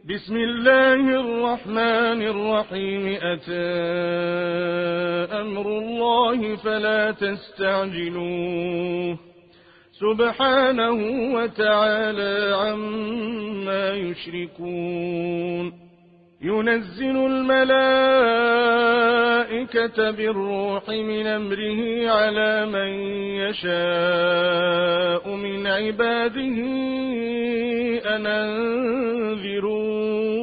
بسم الله الرحمن الرحيم. أتى أمر الله فلا تستعجلوه سبحانه وتعالى عما يشركون. ينزل الملائكة بالروح من أمره على من يشاء من عباده أن أنذروا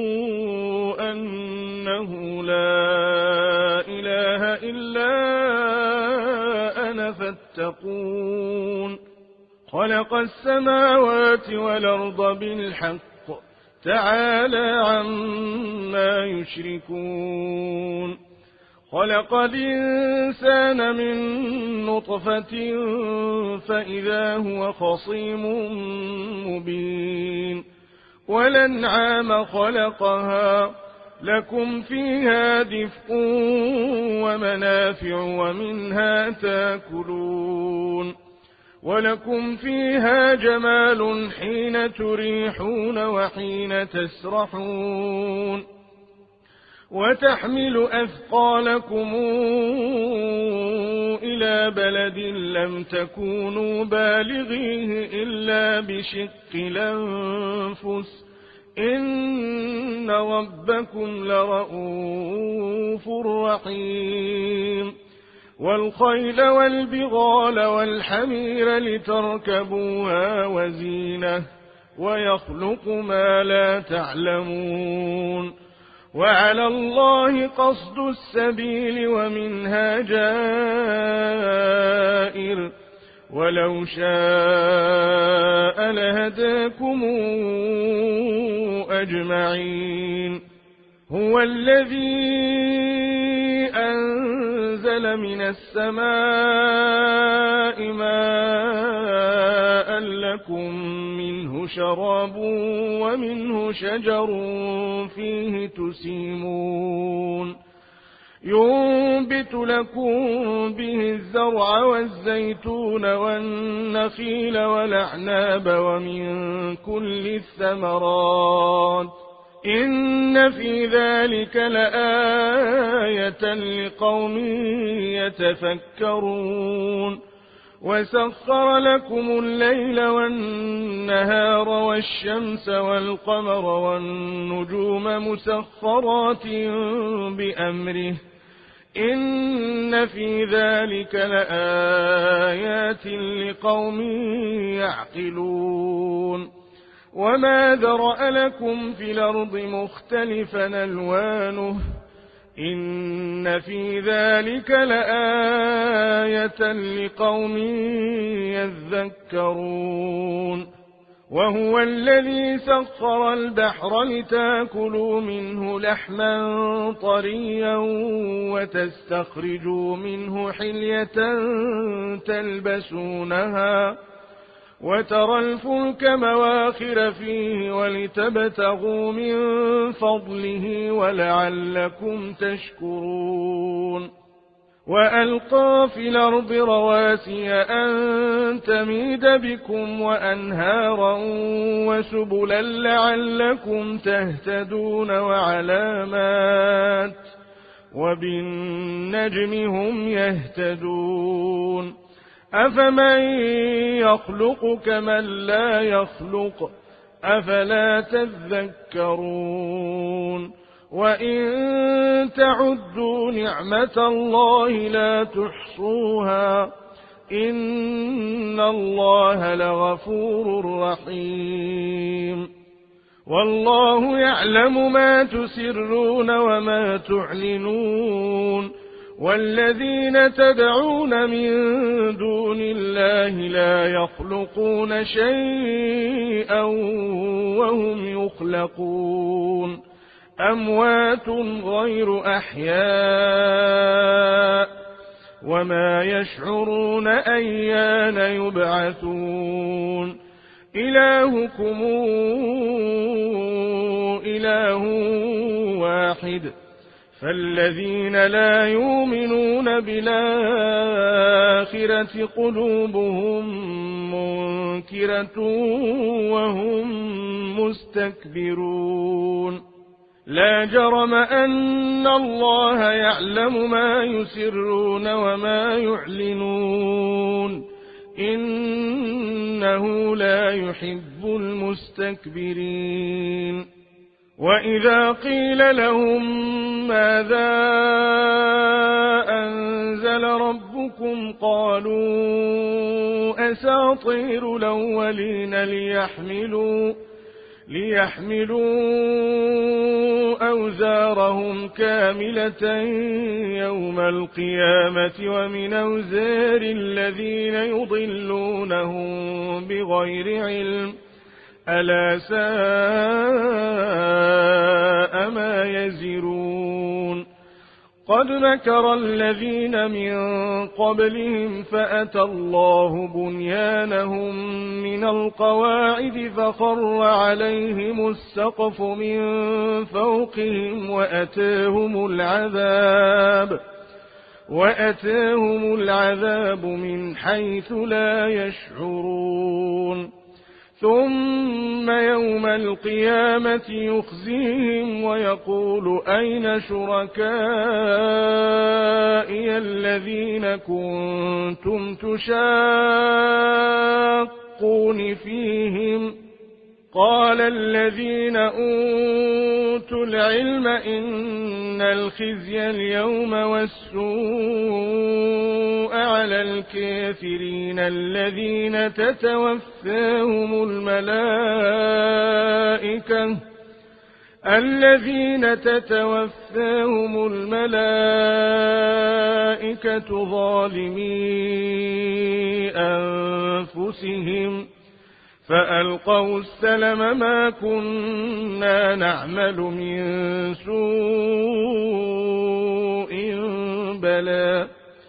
أنه لا إله إلا أنا فاتقون. خلق السماوات والأرض بالحق تعالى عما يشركون. خلق الإنسان من نطفة فإذا هو خصيم مبين. والأنعام خلقها لكم فيها دفء ومنافع ومنها تاكلون. ولكم فيها جمال حين تريحون وحين تسرحون. وتحمل أثقالكم إلى بلد لم تكونوا بالغيه إلا بشق الأنفس إن ربكم لرؤوف رحيم. والخيل والبغال والحمير لتركبوها وزينة ويخلق ما لا تعلمون. وعلى الله قصد السبيل ومنها جائر ولو شاء لهداكم أجمعين. هو الذي أنزل من السماء ماء لكم منه شراب ومنه شجر فيه تسيمون. ينبت لكم به الزرع والزيتون والنخيل والأعناب ومن كل الثمرات إن في ذلك لآية لقوم يتفكرون. وسخر لكم الليل والنهار والشمس والقمر والنجوم مسخرات بأمره إن في ذلك لآيات لقوم يعقلون. وما ذرأ لكم في الأرض مختلفا ألوانه إن في ذلك لآية لقوم يذكرون. وهو الذي سخر البحر لتاكلوا منه لحما طريا وتستخرجوا منه حلية تلبسونها وترى الفلك مواخر فيه ولتبتغوا من فضله ولعلكم تشكرون. وألقى في الأرض رواسي أن تميد بكم وأنهارا وسبلا لعلكم تهتدون وعلامات وبالنجم هم يهتدون. أفمن يخلق كمن لا يخلق أفلا تذكرون. وإن تعدوا نعمة الله لا تحصوها إن الله لغفور رحيم. والله يعلم ما تسرون وما تعلنون. والذين تدعون من دون الله لا يخلقون شيئا وهم يخلقون. أموات غير أحياء وما يشعرون أيان يبعثون. إلهكم إله واحد فالذين لا يؤمنون بالآخرة قلوبهم منكرة وهم مستكبرون لا جرم أن الله يعلم ما يسرون وما يعلنون إنه لا يحب المستكبرين وإذا قيل لهم ماذا أنزل ربكم قالوا أساطير الأولين ليحملوا أوزارهم كاملة يوم القيامة ومن أوزار الذين يضلونهم بغير علم ألا ساء ما يزرون قد مكر الذين من قبلهم فأتى الله بنيانهم من القواعد فخر عليهم السقف من فوقهم وأتاهم العذاب من حيث لا يشعرون ثم يوم القيامة يخزيهم ويقول أين شركائي الذين كنتم تشاقون فيهم قال الذين أوتوا العلم إن الخزي اليوم والسوء على الكافرين الذين تتوفاهم الملائكة ظالمي أنفسهم فألقوا السلم ما كنا نعمل من سوء بلى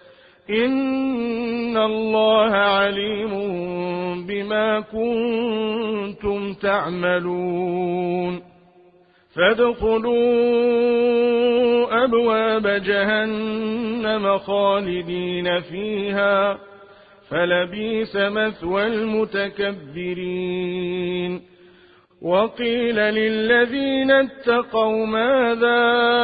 إن الله عليم بما كنتم تعملون فادخلوا أبواب جهنم خالدين فيها فلبئس مثوى المتكبرين وقيل للذين اتقوا ماذا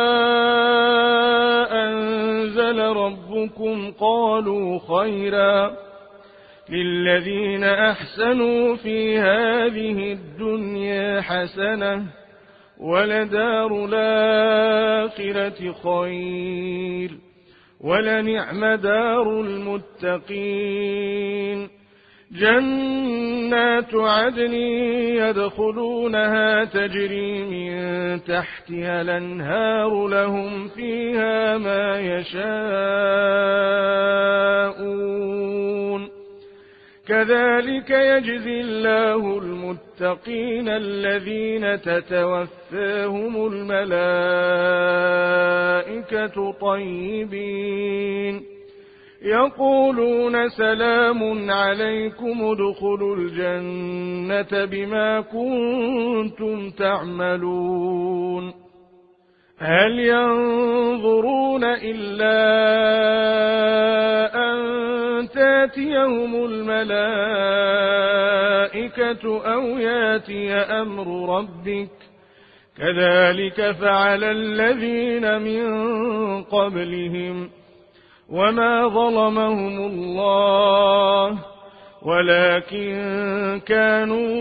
أنزل ربكم قالوا خيرا للذين أحسنوا في هذه الدنيا حسنة ولدار الآخرة خير ولنعم دار المتقين جنات عدن يدخلونها تجري من تحتها الأنهار لهم فيها ما يشاءون كذلك يجزي الله المتقين الذين تتوفاهم الملائكة طيبين يقولون سلام عليكم ادخلوا الجنة بما كنتم تعملون هل ينظرون إلا أن تاتيهم الملائكة أو ياتي أمر ربك كذلك فعل الذين من قبلهم وما ظلمهم الله ولكن كانوا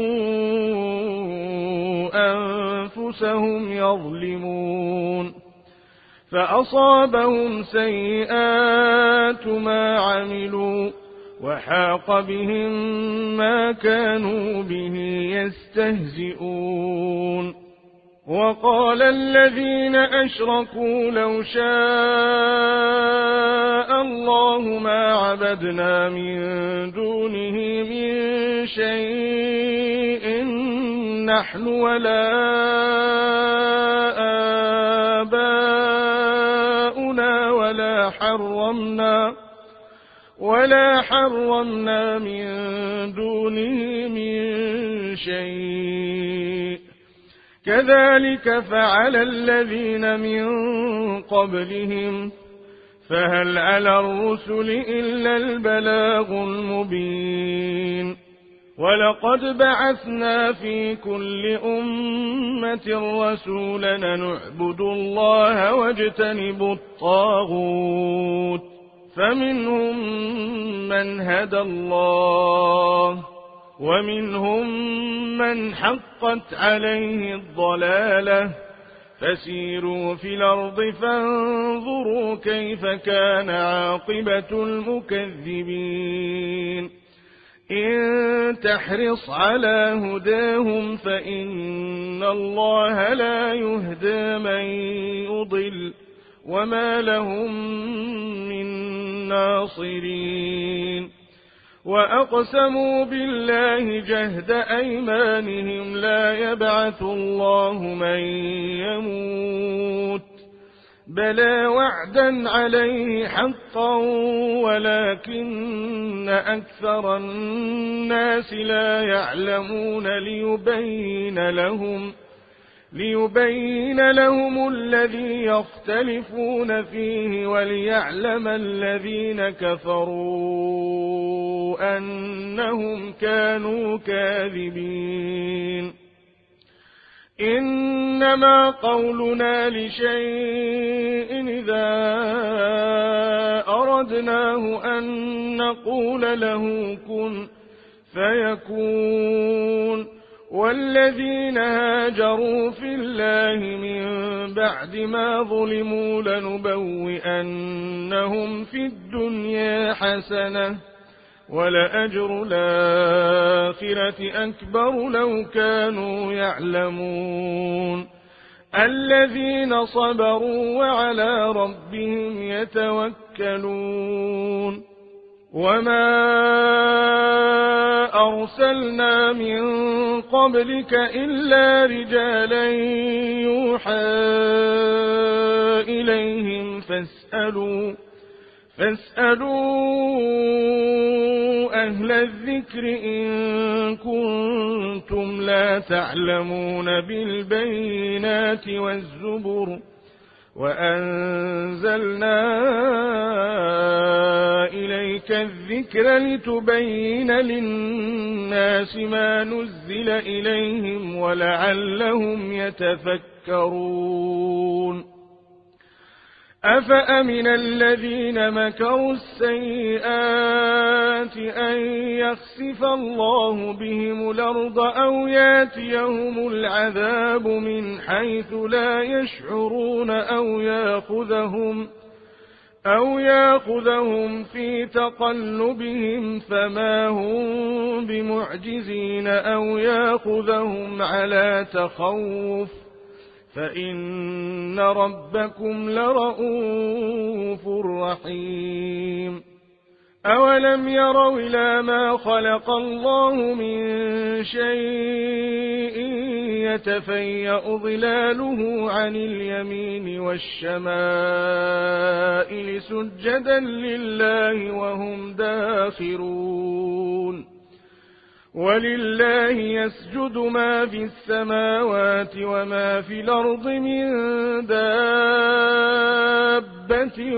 أنفسهم يظلمون فأصابهم سيئات ما عملوا وحاق بهم ما كانوا به يستهزئون وقال الذين أشركوا لو شاء الله ما عبدنا من دونه من شيء نحن ولا آباؤنا ولا حرمنا من دونه من شيء كذلك فعل الذين من قبلهم فهل على الرسل إلا البلاغ المبين ولقد بعثنا في كل أمة رسولا نعبد الله واجتنبوا الطاغوت فمنهم من هدى الله ومنهم من حقت عليه الضلالة فسيروا في الأرض فانظروا كيف كان عاقبة المكذبين إن تحرص على هداهم فإن الله لا يهدى من يضل وما لهم من ناصرين وأقسموا بالله جهد أيمانهم لا يبعث الله من يموت بلى وعدا عليه حقا ولكن أكثر الناس لا يعلمون ليبين لهم الذي يختلفون فيه وليعلم الذين كفروا أنهم كانوا كاذبين إنما قولنا لشيء إذا أردناه أن نقول له كن فيكون والذين هاجروا في الله من بعد ما ظلموا لنبوئنهم في الدنيا حسنة ولأجر الآخرة أكبر لو كانوا يعلمون الذين صبروا وعلى ربهم يتوكلون وما أرسلنا من قبلك إلا رجالا يوحى إليهم فاسألوا أهل الذكر إن كنتم لا تعلمون بالبينات والزبر وأنزلنا إليك الذكر لتبين للناس ما نزل إليهم ولعلهم يتفكرون أفأمن الذين مكروا السيئات أن يخسف الله بهم الأرض أو ياتيهم العذاب من حيث لا يشعرون أو ياخذهم في تقلبهم فما هم بمعجزين أو ياخذهم على تخوف فإن ربكم لرءوف رحيم أولم يروا إلى ما خلق الله من شيء يتفيأ ظلاله عن اليمين والشمائل سجدا لله وهم داخرون ولله يسجد ما في السماوات وما في الأرض من دابة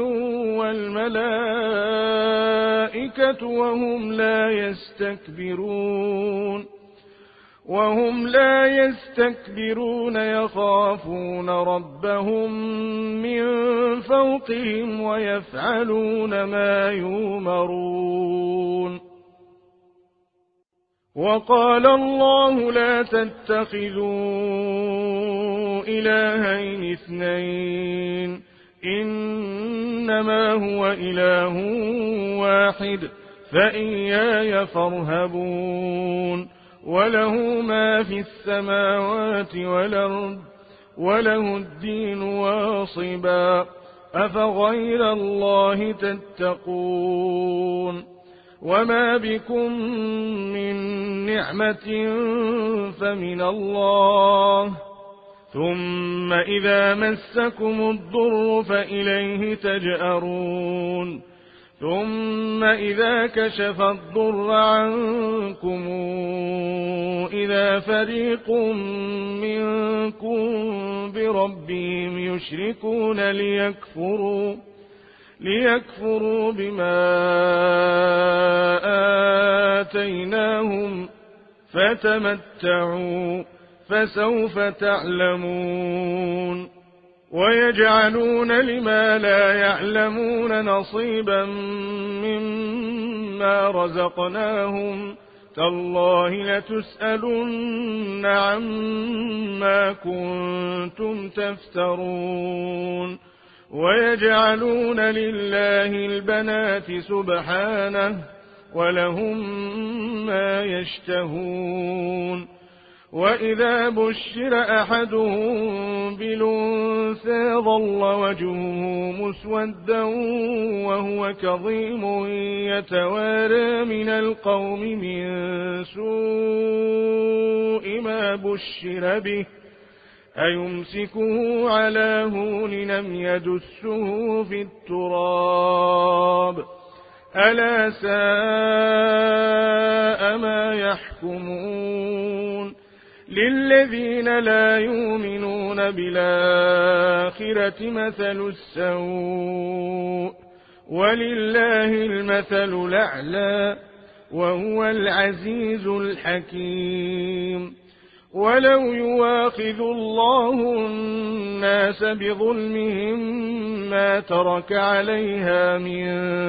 والملائكة وهم لا يستكبرون يخافون ربهم من فوقهم ويفعلون ما يؤمرون وقال الله لا تتخذوا إلهين اثنين إنما هو إله واحد فإياي فارهبون وله ما في السماوات والأرض وله الدين واصبا أفغير الله تتقون وما بكم من نعمة فمن الله ثم إذا مسكم الضر فإليه تجأرون ثم إذا كشف الضر عنكم إذا فريق منكم بربهم يشركون ليكفروا بما آتيناهم فتمتعوا فسوف تعلمون ويجعلون لما لا يعلمون نصيبا مما رزقناهم تالله لتسألن عما كنتم تفترون ويجعلون لله البنات سبحانه ولهم ما يشتهون وإذا بشر أحدهم بالأنثى ظل وجهه مسودا وهو كظيم يتوارى من القوم من سوء ما بشر به أيمسكه على هون أم يدسه في التراب ألا ساء ما يحكمون للذين لا يؤمنون بالآخرة مثل السوء ولله المثل الأعلى وهو العزيز الحكيم ولو يواخذ الله الناس بظلمهم ما ترك عليها من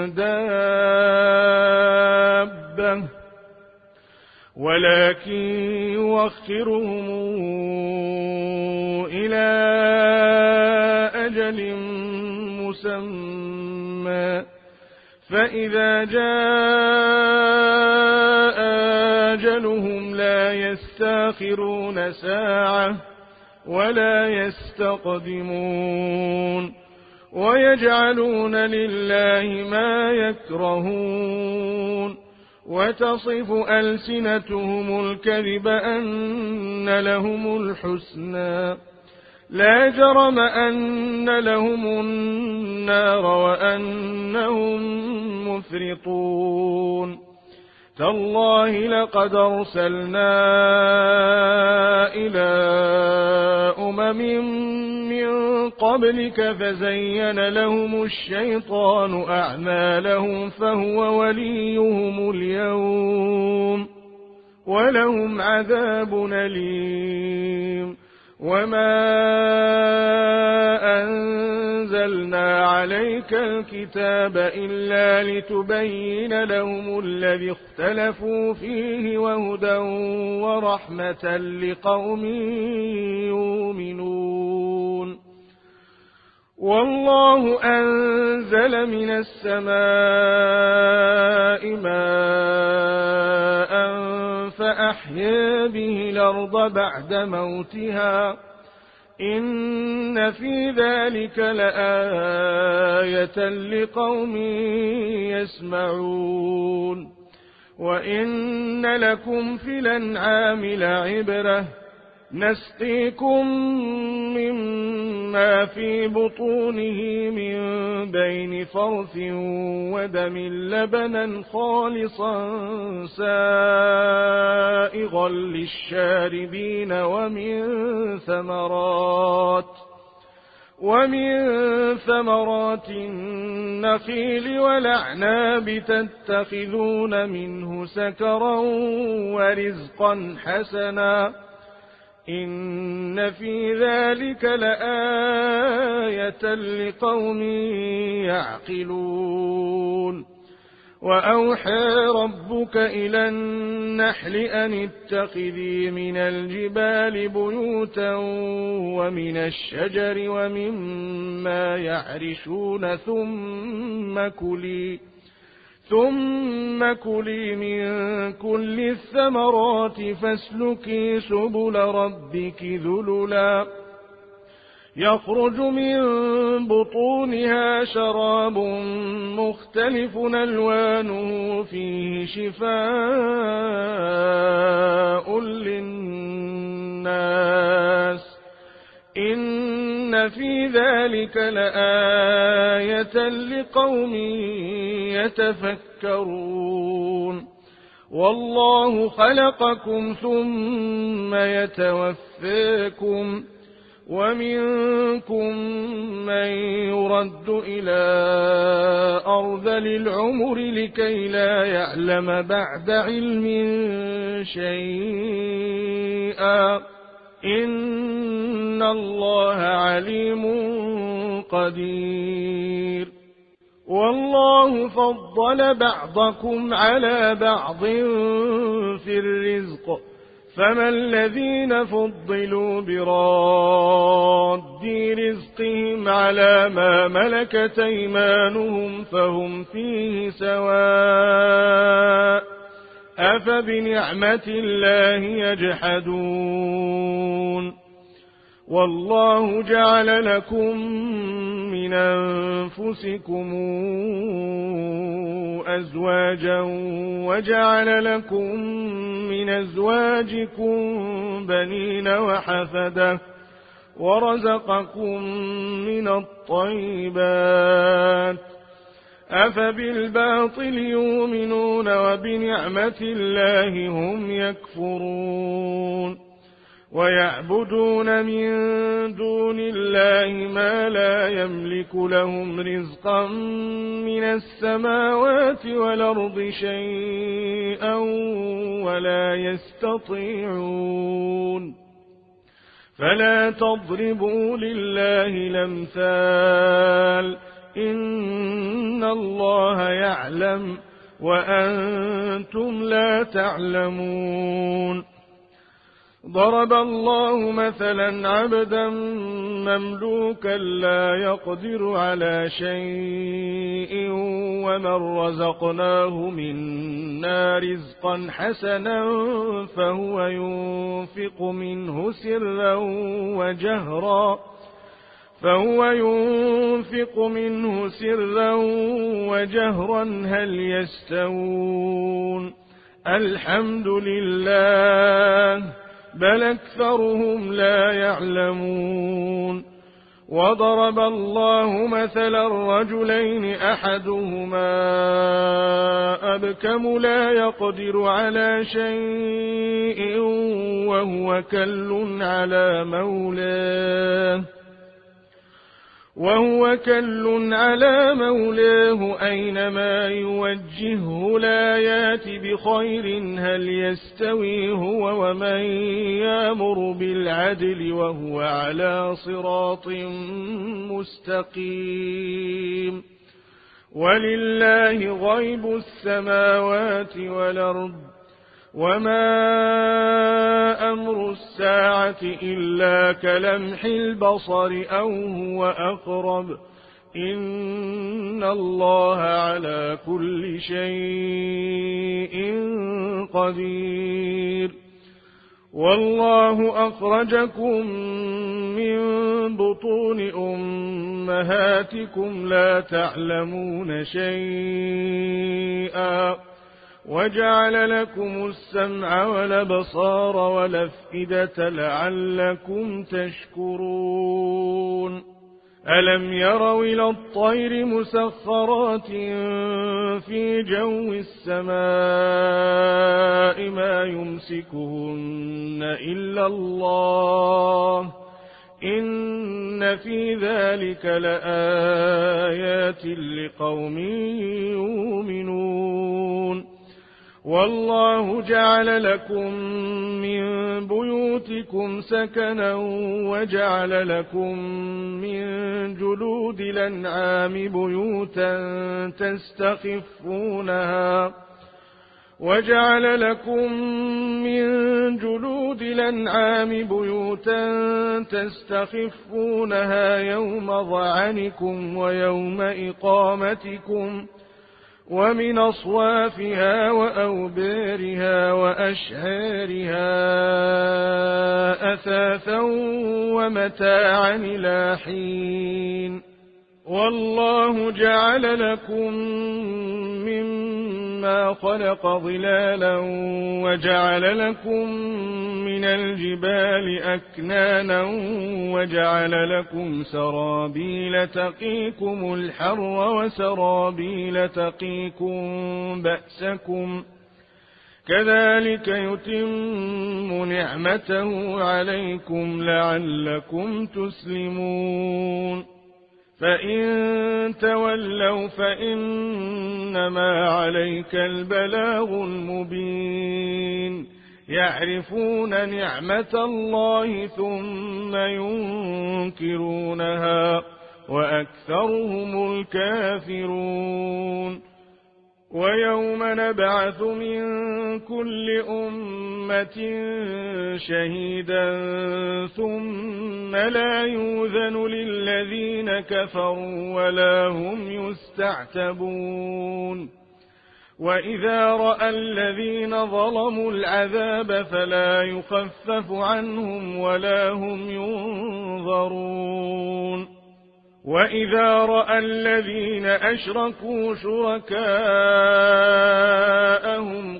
دابة ولكن يوخرهم إلى أجل مسمى فإذا جاء أجلهم لا يستأخرون ساعة ولا يستقدمون ويجعلون لله ما يكرهون وتصف ألسنتهم الكذب أن لهم الحسنى لا جرم أن لهم النار وأنهم مفرطون تالله لقد أرسلنا إلى من قبلك فزين لهم الشيطان أعمالهم فهو وليهم اليوم ولهم عذاب أليم وما أنزلنا عليك الكتاب إلا لتبين لهم الذي اختلفوا فيه وهدى ورحمة لقوم يؤمنون والله أنزل من السماء ماء فأحيا به الأرض بعد موتها إن في ذلك لآية لقوم يسمعون وإن لكم في الأنعام لعبرة نسقيكم مما في بطونه من بين فرث ودم لبنا خالصا سائغا للشاربين ومن ثمرات النخيل والأعناب تتخذون منه سكرا ورزقا حسنا إن في ذلك لآية لقوم يعقلون وأوحى ربك إلى النحل أن اتخذي من الجبال بيوتا ومن الشجر ومما يعرشون ثم كلي من كل الثمرات فاسلكي سبل ربك ذللا يخرج من بطونها شراب مختلف ألوانه فيه شفاء للناس إن في ذلك لآية لقوم يتفكرون والله خلقكم ثم يتوفاكم ومنكم من يرد إلى أرذل العمر لكي لا يعلم بعد علم شيئا إن الله عليم قدير. والله فضل بعضكم على بعض في الرزق فما الذين فضلوا براد رزقهم على ما ملكت أيمانهم فهم فيه سواء أفبنعمة الله يجحدون. والله جعل لكم من أنفسكم أزواجا وجعل لكم من أزواجكم بنين وحفدة ورزقكم من الطيبات أفبالباطل يؤمنون وبنعمة الله هم يكفرون. ويعبدون من دون الله ما لا يملك لهم رزقا من السماوات والأرض شيئا ولا يستطيعون. فلا تضربوا لله الأمثال إن الله يعلم وأنتم لا تعلمون. ضرب الله مثلا عبدا مملوكا لا يقدر على شيء ومن رزقناه منا رزقا حسنا فهو ينفق منه سرا وجهرا هل يستوون؟ الحمد لله بل أكثرهم لا يعلمون. وضرب الله مثلا رجلين أحدهما أبكم لا يقدر على شيء وهو كل على مولاه أينما يوجهه لا يات بخير هل يستوي هو ومن يأمر بالعدل وهو على صراط مستقيم. ولله غيب السماوات والأرض وما أمر الساعة إلا كلمح البصر أو هو أقرب إن الله على كل شيء قدير. والله أخرجكم من بطون أمهاتكم لا تعلمون شيئا وجعل لكم السمع والأبصار والأفئدة لعلكم تشكرون. ألم يروا إلى الطير مسخرات في جو السماء ما يمسكهن إلا الله إن في ذلك لآيات لقوم يؤمنون. والله جعل لكم من بيوتكم سكنا وجعل لكم من جلود الأنعام بيوتا تستخفونها يوم ظعنكم ويوم إقامتكم ومن أصوافها وأوبارها وأشعارها أثاثا ومتاعا إلى حين. والله جعل لكم مما خلق ظلالا وجعل لكم من الجبال أكنانا وجعل لكم سرابيل تقيكم الحر وسرابيل تقيكم بأسكم كذلك يتم نعمته عليكم لعلكم تسلمون. فإن تولوا فإنما عليك البلاغ المبين يعرفون نعمة الله ثم ينكرونها وأكثرهم الكافرون ويوم نبعث من كل أمة شهيدا ثم لا يؤذن للذين كفروا ولا هم يستعتبون وإذا رأى الذين ظلموا العذاب فلا يخفف عنهم ولا هم ينظرون وإذا رأى الذين أشركوا شركاءهم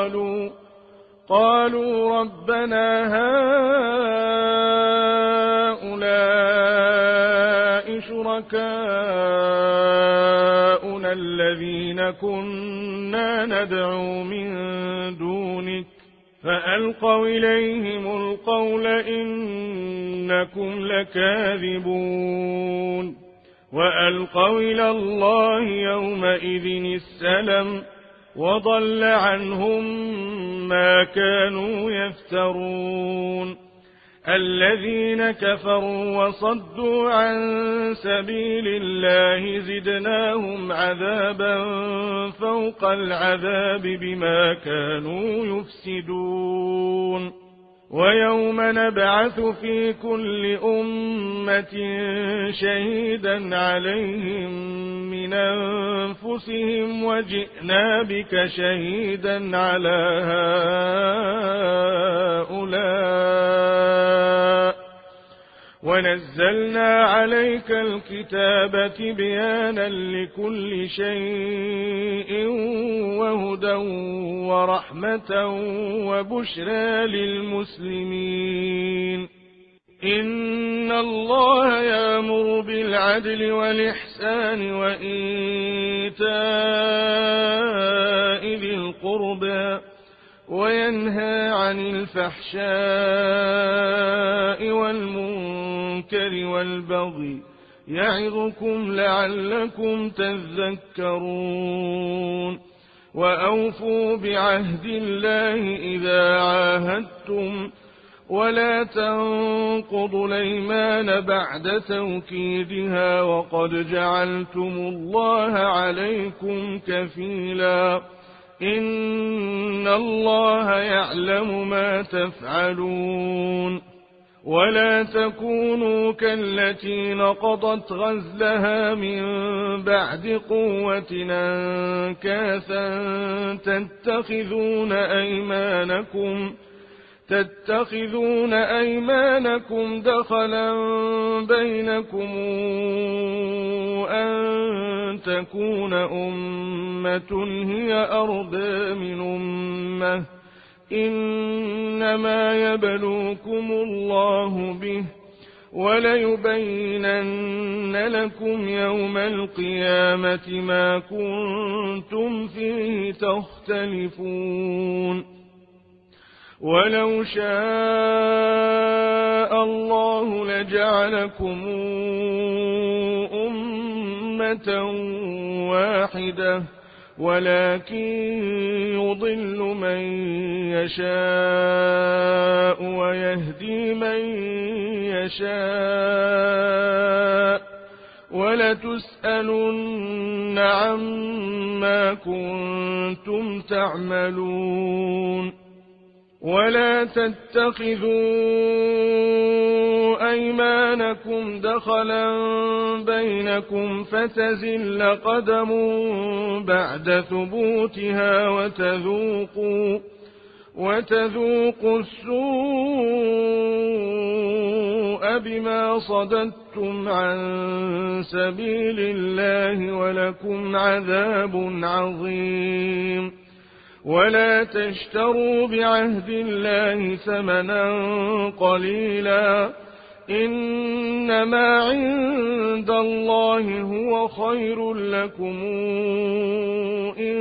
قالوا ربنا هؤلاء شركاؤنا الذين كنا ندعو من دونك فألقوا إليهم القول إنكم لكاذبون وألقوا إلى الله يومئذ السلم وضل عنهم ما كانوا يفترون الذين كفروا وصدوا عن سبيل الله زدناهم عذابا فوق العذاب بما كانوا يفسدون ويوم نبعث في كل أمة شهيدا عليهم من أنفسهم وجئنا بك شهيدا على هؤلاء ونزلنا عليك الكتاب تبيانا لكل شيء وهدى ورحمة وبشرى للمسلمين إن الله يأمر بالعدل والإحسان وإيتاء ذي القربى وينهى عن الفحشاء والمنكر والبغي يعظكم لعلكم تذكرون وأوفوا بعهد الله إذا عاهدتم ولا تنقضوا الأيمان بعد توكيدها وقد جعلتم الله عليكم كفيلا إن الله يعلم ما تفعلون ولا تكونوا كالتي نقضت غزلها من بعد قوة أنكاثا تتخذون أيمانكم دخلا بينكم أن تكون أمة هي أربى من أمة إنما يبلوكم الله به وليبينن لكم يوم القيامة ما كنتم فيه تختلفون ولو شاء الله لجعلكم أمة واحدة ولكن يضل من يشاء ويهدي من يشاء ولتسألن عما كنتم تعملون ولا تتخذوا أيمانكم دخلا بينكم فتزل قدم بعد ثبوتها وتذوقوا السوء بما صددتم عن سبيل الله ولكم عذاب عظيم ولا تشتروا بعهد الله ثمنا قليلا إنما عند الله هو خير لكم إن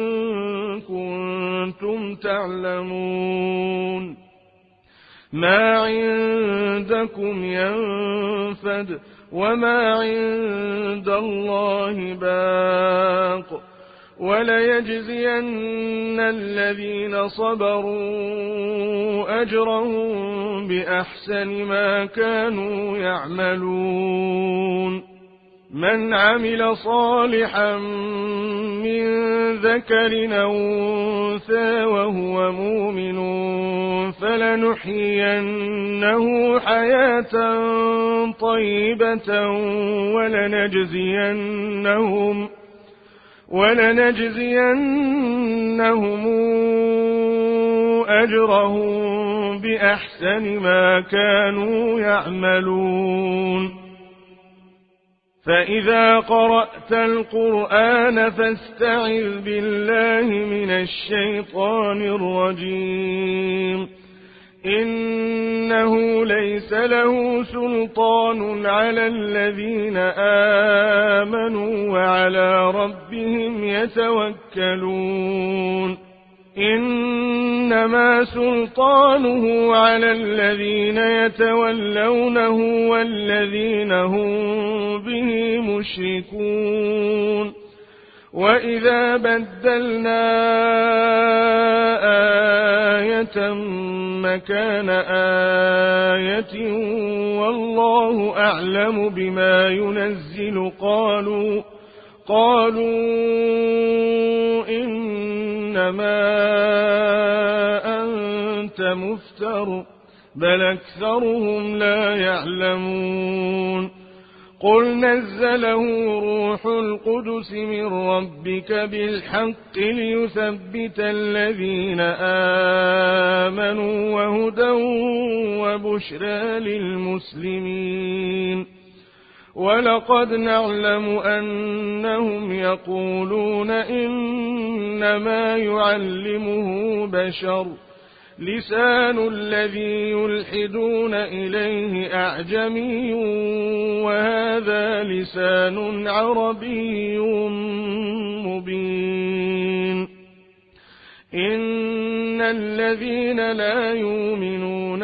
كنتم تعلمون ما عندكم ينفد وما عند الله باق وليجزين الذين صبروا أجرهم بأحسن ما كانوا يعملون من عمل صالحا من ذكر أو أنثى وهو مؤمن فلنحيينه حياة طيبة ولنجزينهم أجرهم بأحسن ما كانوا يعملون فإذا قرأت القرآن فاستعذ بالله من الشيطان الرجيم إنه ليس له سلطان على الذين آمنوا وعلى ربهم يتوكلون إنما سلطانه على الذين يتولونه والذين هم به مشركون وإذا بدلنا آية مكان آية والله أعلم بما ينزل قالوا إنما أنت مفتر بل أكثرهم لا يعلمون قل نزله روح القدس من ربك بالحق ليثبت الذين آمنوا وهدى وبشرى للمسلمين ولقد نعلم أنهم يقولون إنما يعلمه بشر لسان الذي يلحدون إليه أعجمي وهذا لسان عربي مبين إن الذين لا يؤمنون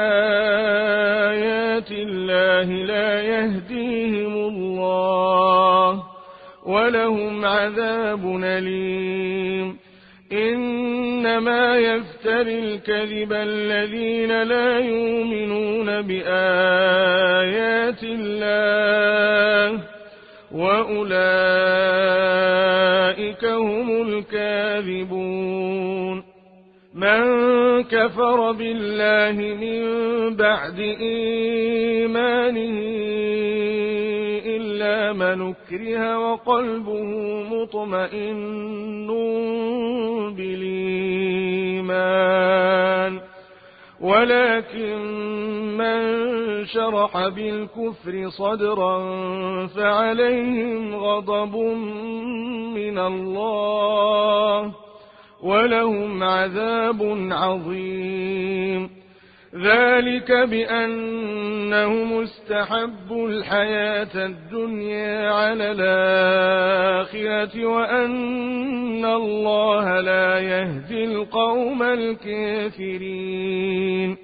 بآيات الله لا يهديهم الله ولهم عذاب أليم إنما يفتري الكذب الذين لا يؤمنون بآيات الله وأولئك هم الكاذبون من كفر بالله من بعد إيمانه إلا من أكره وقلبه مطمئن بالإيمان ولكن من شرح بالكفر صدرا فعليهم غضب من الله ولهم عذاب عظيم ذلك بأنهم استحبوا الحياة الدنيا على الآخرة وأن الله لا يهدي القوم الكافرين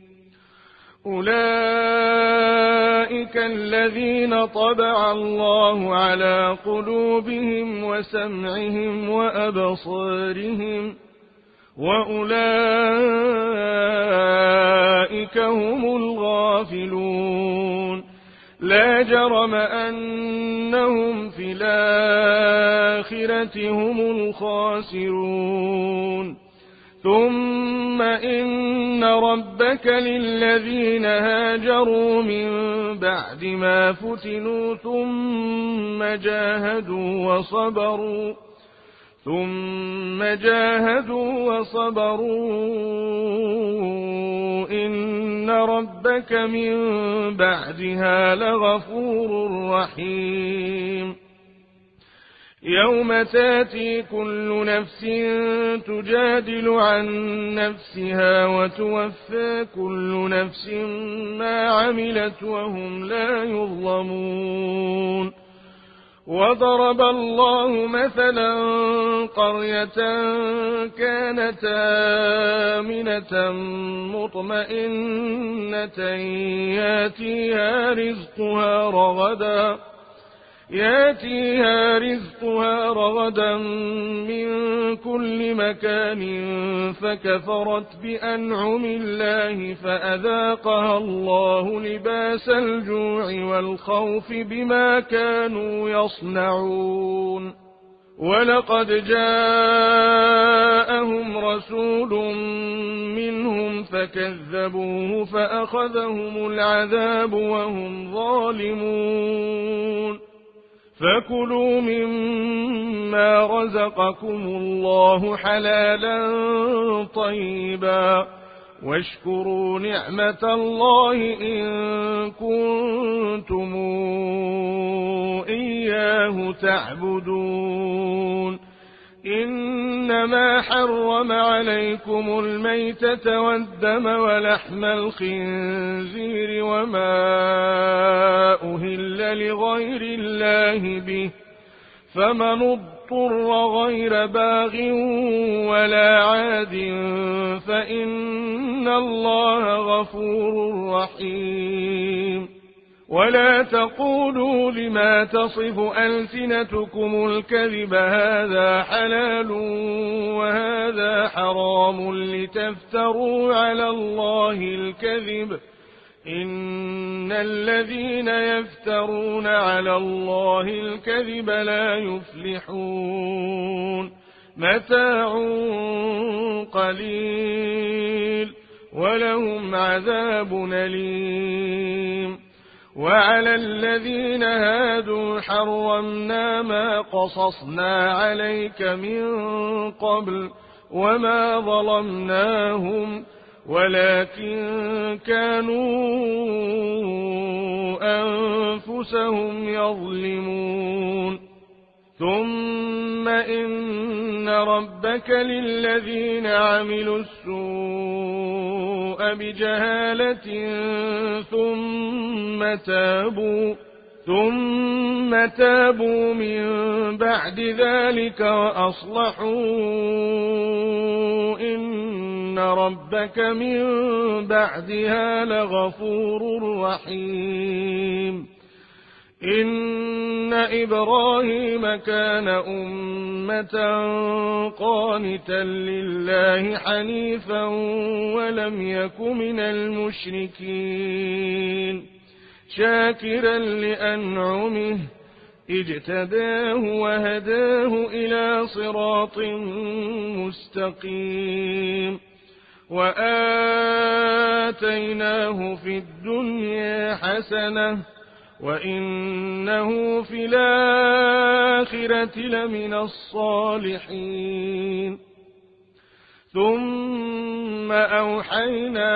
أولئك الذين طبع الله على قلوبهم وسمعهم وأبصارهم وأولئك هم الغافلون لا جرم أنهم في الآخرة هم الخاسرون ثم إن ربك للذين هاجروا من بعد ما فتنوا ثم جاهدوا وصبروا إن ربك من بعدها لغفور رحيم يوم تاتي كل نفس تجادل عن نفسها وتوفى كل نفس ما عملت وهم لا يظلمون وضرب الله مثلا قرية كانت آمنة مطمئنة ياتيها رزقها ياتيها رزقها رغدا من كل مكان فكفرت بأنعم الله فأذاقها الله لباس الجوع والخوف بما كانوا يصنعون ولقد جاءهم رسول منهم فكذبوه فأخذهم العذاب وهم ظالمون فكلوا مما رزقكم الله حلالا طيبا واشكروا نعمة الله إن كنتم إياه تعبدون إنما حرم عليكم الميتة والدم ولحم الخنزير وما أهل لغير الله به فمن اضطر غير باغ ولا عاد فإن الله غفور رحيم ولا تقولوا لما تصف ألسنتكم الكذب هذا حلال وهذا حرام لتفتروا على الله الكذب إن الذين يفترون على الله الكذب لا يفلحون متاع قليل ولهم عذاب أليم وعلى الذين هادوا حرمنا ما قصصنا عليك من قبل وما ظلمناهم ولكن كانوا أنفسهم يظلمون ثم إن ربك للذين عملوا السوء بجهالة ثم تابوا من بعد ذلك وأصلحوا إن ربك من بعدها لغفور رحيم إن إبراهيم كان أمة قانتا لله حنيفا ولم يك من المشركين شاكرا لأنعمه اجتباه وهداه إلى صراط مستقيم وآتيناه في الدنيا حسنة وإنه في الآخرة لمن الصالحين ثم أوحينا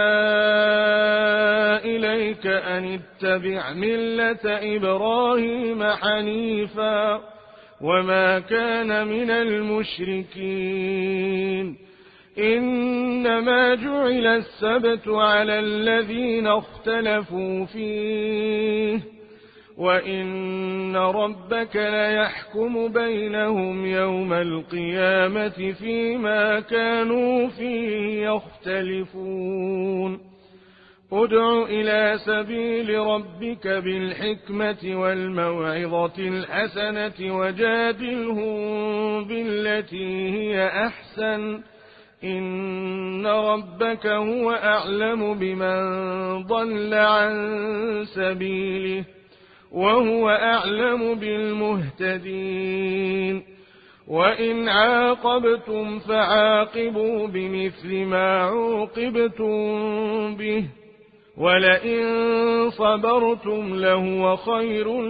إليك أن اتبع ملة إبراهيم حنيفا وما كان من المشركين إنما جعل السبت على الذين اختلفوا فيه وإن ربك ليحكم بينهم يوم القيامة فيما كانوا فيه يختلفون ادع إلى سبيل ربك بالحكمة والموعظة الحسنة وجادلهم بالتي هي أحسن إن ربك هو أعلم بمن ضل عن سبيله وهو أعلم بالمهتدين وإن عاقبتم فعاقبوا بمثل ما عوقبتم به ولئن صبرتم لهو خير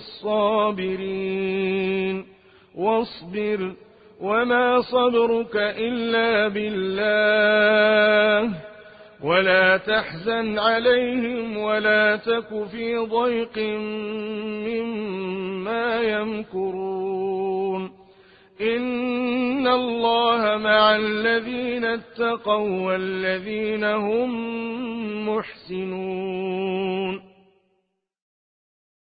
للصابرين واصبر وما صبرك إلا بالله ولا تحزن عليهم ولا تك في ضيق مما يمكرون إن الله مع الذين اتقوا والذين هم محسنون